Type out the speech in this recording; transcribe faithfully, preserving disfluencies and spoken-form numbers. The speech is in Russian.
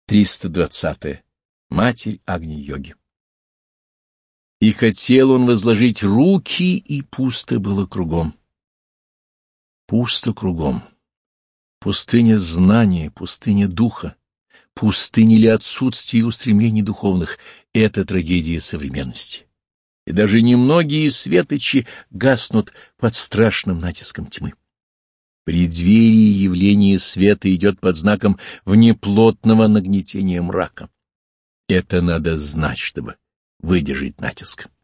триста двадцатое. Матерь Агни-йоги. И хотел он возложить руки, и пусто было кругом. Пусто кругом. Пустыня знания, пустыня духа, пустыня ли отсутствие устремлений духовных — это трагедия современности. И даже немногие светочи гаснут под страшным натиском тьмы. Преддверие явления света идет под знаком внеплотного нагнетения мрака. Это надо знать, чтобы выдержать натиск.